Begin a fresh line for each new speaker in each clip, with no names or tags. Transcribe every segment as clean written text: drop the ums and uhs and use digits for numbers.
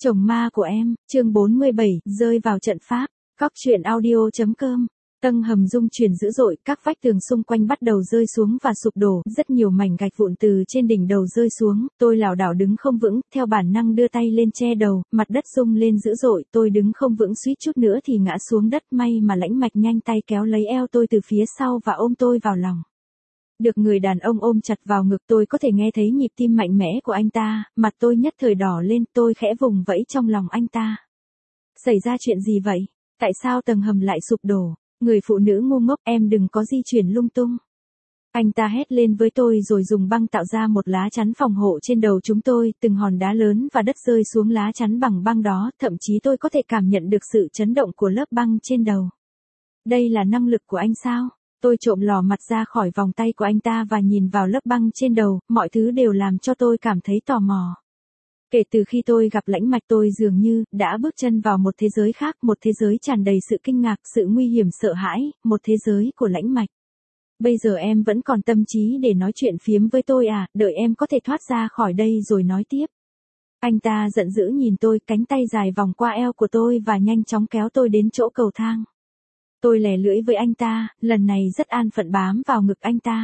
Chồng ma của em, chương 47, rơi vào trận pháp. Góc truyện audio.com. Tầng hầm rung chuyển dữ dội, các vách tường xung quanh bắt đầu rơi xuống và sụp đổ, rất nhiều mảnh gạch vụn từ trên đỉnh đầu rơi xuống, tôi lảo đảo đứng không vững, theo bản năng đưa tay lên che đầu, mặt đất rung lên dữ dội, tôi đứng không vững suýt chút nữa thì ngã xuống đất, may mà Lãnh Mạch nhanh tay kéo lấy eo tôi từ phía sau và ôm tôi vào lòng. Được người đàn ông ôm chặt vào ngực, tôi có thể nghe thấy nhịp tim mạnh mẽ của anh ta, mặt tôi nhất thời đỏ lên, tôi khẽ vùng vẫy trong lòng anh ta. Xảy ra chuyện gì vậy? Tại sao tầng hầm lại sụp đổ? Người phụ nữ ngu ngốc, em đừng có di chuyển lung tung. Anh ta hét lên với tôi rồi dùng băng tạo ra một lá chắn phòng hộ trên đầu chúng tôi, từng hòn đá lớn và đất rơi xuống lá chắn bằng băng đó, thậm chí tôi có thể cảm nhận được sự chấn động của lớp băng trên đầu. Đây là năng lực của anh sao? Tôi trộm lò mặt ra khỏi vòng tay của anh ta và nhìn vào lớp băng trên đầu, mọi thứ đều làm cho tôi cảm thấy tò mò. Kể từ khi tôi gặp Lãnh Mạch, tôi dường như đã bước chân vào một thế giới khác, một thế giới tràn đầy sự kinh ngạc, sự nguy hiểm, sợ hãi, một thế giới của Lãnh Mạch. Bây giờ em vẫn còn tâm trí để nói chuyện phiếm với tôi à, đợi em có thể thoát ra khỏi đây rồi nói tiếp. Anh ta giận dữ nhìn tôi, cánh tay dài vòng qua eo của tôi và nhanh chóng kéo tôi đến chỗ cầu thang. Tôi lè lưỡi với anh ta, lần này rất an phận bám vào ngực anh ta.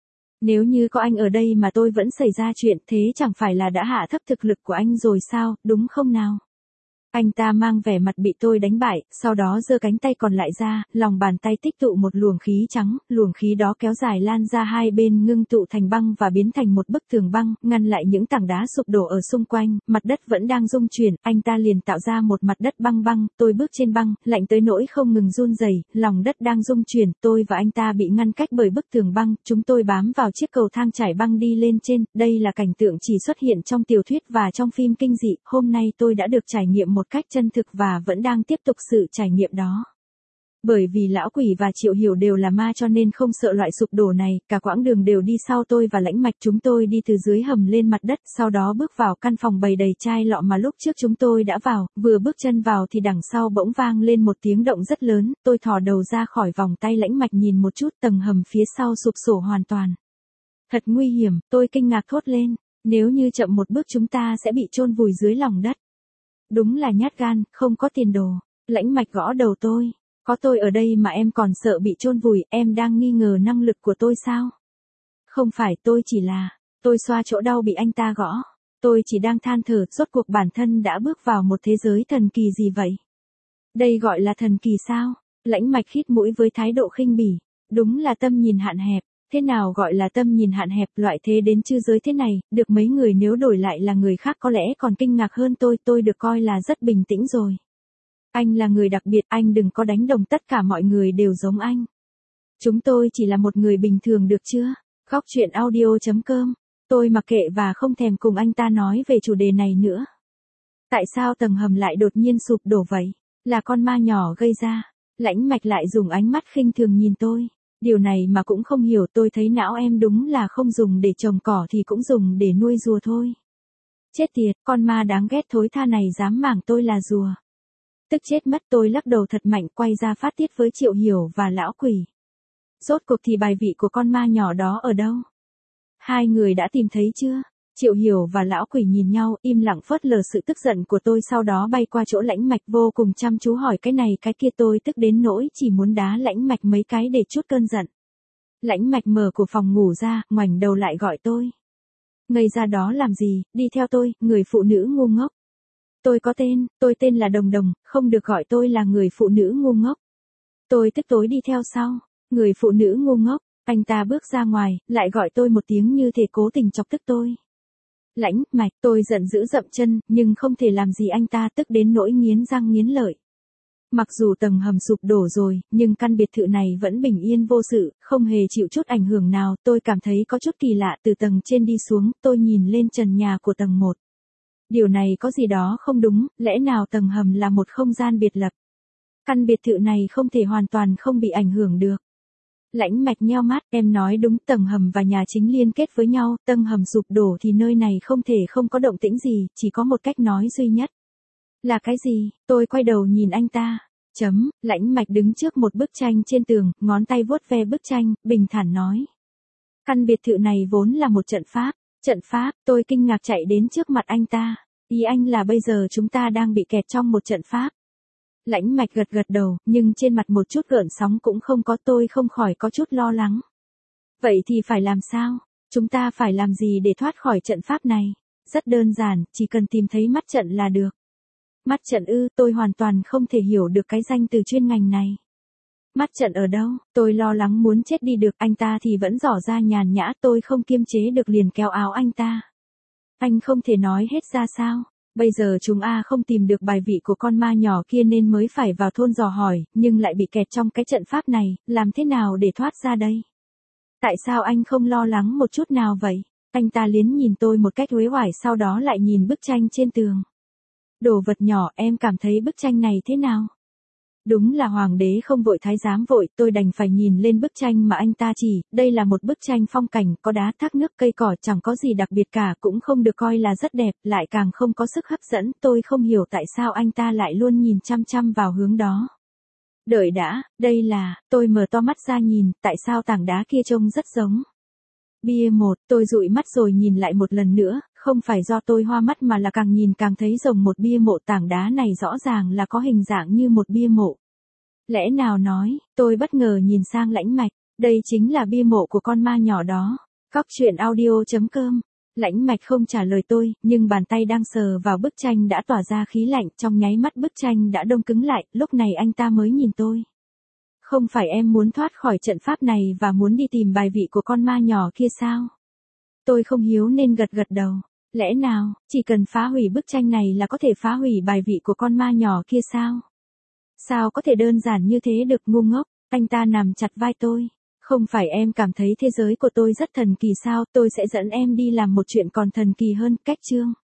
Nếu như có anh ở đây mà tôi vẫn xảy ra chuyện, thế chẳng phải là đã hạ thấp thực lực của anh rồi sao, đúng không nào? Anh ta mang vẻ mặt bị tôi đánh bại, sau đó giơ cánh tay còn lại ra, lòng bàn tay tích tụ một luồng khí trắng, luồng khí đó kéo dài lan ra hai bên, ngưng tụ thành băng và biến thành một bức tường băng, ngăn lại những tảng đá sụp đổ ở xung quanh, mặt đất vẫn đang rung chuyển, anh ta liền tạo ra một mặt đất băng băng, tôi bước trên băng, lạnh tới nỗi không ngừng run rẩy, lòng đất đang rung chuyển, tôi và anh ta bị ngăn cách bởi bức tường băng, chúng tôi bám vào chiếc cầu thang trải băng đi lên trên, đây là cảnh tượng chỉ xuất hiện trong tiểu thuyết và trong phim kinh dị, hôm nay tôi đã được trải nghiệm một cách chân thực và vẫn đang tiếp tục sự trải nghiệm đó. Bởi vì Lão Quỷ và Triệu Hiểu đều là ma cho nên không sợ loại sụp đổ này, cả quãng đường đều đi sau tôi và Lãnh Mạch, chúng tôi đi từ dưới hầm lên mặt đất, sau đó bước vào căn phòng bày đầy chai lọ mà lúc trước chúng tôi đã vào, vừa bước chân vào thì đằng sau bỗng vang lên một tiếng động rất lớn, tôi thò đầu ra khỏi vòng tay Lãnh Mạch nhìn một chút, tầng hầm phía sau sụp đổ hoàn toàn. Thật nguy hiểm, tôi kinh ngạc thốt lên, nếu như chậm một bước chúng ta sẽ bị chôn vùi dưới lòng đất. Đúng là nhát gan, không có tiền đồ. Lãnh Mạch gõ đầu tôi. Có tôi ở đây mà em còn sợ bị chôn vùi, em đang nghi ngờ năng lực của tôi sao? Không phải, tôi chỉ là... Tôi xoa chỗ đau bị anh ta gõ. Tôi chỉ đang than thở, rốt cuộc bản thân đã bước vào một thế giới thần kỳ gì vậy? Đây gọi là thần kỳ sao? Lãnh Mạch khít mũi với thái độ khinh bỉ. Đúng là tâm nhìn hạn hẹp. Thế nào gọi là tâm nhìn hạn hẹp, loại thế đến chư giới thế này, được mấy người nếu đổi lại là người khác có lẽ còn kinh ngạc hơn tôi được coi là rất bình tĩnh rồi. Anh là người đặc biệt, anh đừng có đánh đồng tất cả mọi người đều giống anh. Chúng tôi chỉ là một người bình thường được chưa? Góc truyện audio.com. Tôi mặc kệ và không thèm cùng anh ta nói về chủ đề này nữa. Tại sao tầng hầm lại đột nhiên sụp đổ vậy? Là con ma nhỏ gây ra. Lãnh Mạch lại dùng ánh mắt khinh thường nhìn tôi. Điều này mà cũng không hiểu, tôi thấy não em đúng là không dùng để trồng cỏ thì cũng dùng để nuôi rùa thôi. Chết tiệt, con ma đáng ghét thối tha này dám mảng tôi là rùa. Tức chết mất, tôi lắc đầu thật mạnh quay ra phát tiết với Triệu Hiểu và Lão Quỷ. Rốt cuộc thì bài vị của con ma nhỏ đó ở đâu? Hai người đã tìm thấy chưa? Triệu Hiểu và Lão Quỷ nhìn nhau, im lặng phớt lờ sự tức giận của tôi, sau đó bay qua chỗ Lãnh Mạch vô cùng chăm chú hỏi cái này cái kia, tôi tức đến nỗi chỉ muốn đá Lãnh Mạch mấy cái để chút cơn giận. Lãnh Mạch mở cửa phòng ngủ ra, ngoảnh đầu lại gọi tôi. Ngây ra đó làm gì, đi theo tôi, người phụ nữ ngu ngốc. Tôi có tên, tôi tên là Đồng Đồng, không được gọi tôi là người phụ nữ ngu ngốc. Tôi tức tối đi theo sau, người phụ nữ ngu ngốc, anh ta bước ra ngoài, lại gọi tôi một tiếng như thể cố tình chọc tức tôi. Lãnh Mạch, tôi giận dữ dậm chân, nhưng không thể làm gì anh ta, tức đến nỗi nghiến răng nghiến lợi. Mặc dù tầng hầm sụp đổ rồi, nhưng căn biệt thự này vẫn bình yên vô sự, không hề chịu chút ảnh hưởng nào, tôi cảm thấy có chút kỳ lạ, từ tầng trên đi xuống, tôi nhìn lên trần nhà của tầng 1. Điều này có gì đó không đúng, lẽ nào tầng hầm là một không gian biệt lập? Căn biệt thự này không thể hoàn toàn không bị ảnh hưởng được. Lãnh Mạch nheo mắt, em nói đúng, tầng hầm và nhà chính liên kết với nhau, tầng hầm sụp đổ thì nơi này không thể không có động tĩnh gì, chỉ có một cách nói duy nhất. Là cái gì? Tôi quay đầu nhìn anh ta. Lãnh Mạch đứng trước một bức tranh trên tường, ngón tay vuốt ve bức tranh, bình thản nói. Căn biệt thự này vốn là một trận pháp. Trận pháp, tôi kinh ngạc chạy đến trước mặt anh ta. Ý anh là bây giờ chúng ta đang bị kẹt trong một trận pháp. Lãnh Mạch gật gật đầu, nhưng trên mặt một chút gợn sóng cũng không có, tôi không khỏi có chút lo lắng. Vậy thì phải làm sao? Chúng ta phải làm gì để thoát khỏi trận pháp này? Rất đơn giản, chỉ cần tìm thấy mắt trận là được. Mắt trận ư, tôi hoàn toàn không thể hiểu được cái danh từ chuyên ngành này. Mắt trận ở đâu? Tôi lo lắng muốn chết đi được, anh ta thì vẫn tỏ ra nhàn nhã, tôi không kiềm chế được liền kéo áo anh ta. Anh không thể nói hết ra sao? Bây giờ chúng không tìm được bài vị của con ma nhỏ kia nên mới phải vào thôn dò hỏi, nhưng lại bị kẹt trong cái trận pháp này, làm thế nào để thoát ra đây? Tại sao anh không lo lắng một chút nào vậy? Anh ta liếc nhìn tôi một cách uể oải, sau đó lại nhìn bức tranh trên tường. Đồ vật nhỏ, em cảm thấy bức tranh này thế nào? Đúng là hoàng đế không vội thái giám vội, tôi đành phải nhìn lên bức tranh mà anh ta chỉ, đây là một bức tranh phong cảnh, có đá thác nước cây cỏ, chẳng có gì đặc biệt cả, cũng không được coi là rất đẹp, lại càng không có sức hấp dẫn, tôi không hiểu tại sao anh ta lại luôn nhìn chăm chăm vào hướng đó. Đợi đã, đây là, tôi mở to mắt ra nhìn, tại sao tảng đá kia trông rất giống. Bia 1, tôi dụi mắt rồi nhìn lại một lần nữa, không phải do tôi hoa mắt mà là càng nhìn càng thấy giống một bia mộ, tảng đá này rõ ràng là có hình dạng như một bia mộ. Lẽ nào nói, tôi bất ngờ nhìn sang Lãnh Mạch, đây chính là bia mộ của con ma nhỏ đó. Coctruyện.audio.com. Lãnh Mạch không trả lời tôi, nhưng bàn tay đang sờ vào bức tranh đã tỏa ra khí lạnh, trong nháy mắt bức tranh đã đông cứng lại, lúc này anh ta mới nhìn tôi. Không phải em muốn thoát khỏi trận pháp này và muốn đi tìm bài vị của con ma nhỏ kia sao? Tôi không hiếu nên gật gật đầu. Lẽ nào, chỉ cần phá hủy bức tranh này là có thể phá hủy bài vị của con ma nhỏ kia sao? Sao có thể đơn giản như thế được, ngu ngốc? Anh ta nằm chặt vai tôi. Không phải em cảm thấy thế giới của tôi rất thần kỳ sao? Tôi sẽ dẫn em đi làm một chuyện còn thần kỳ hơn, cách chương.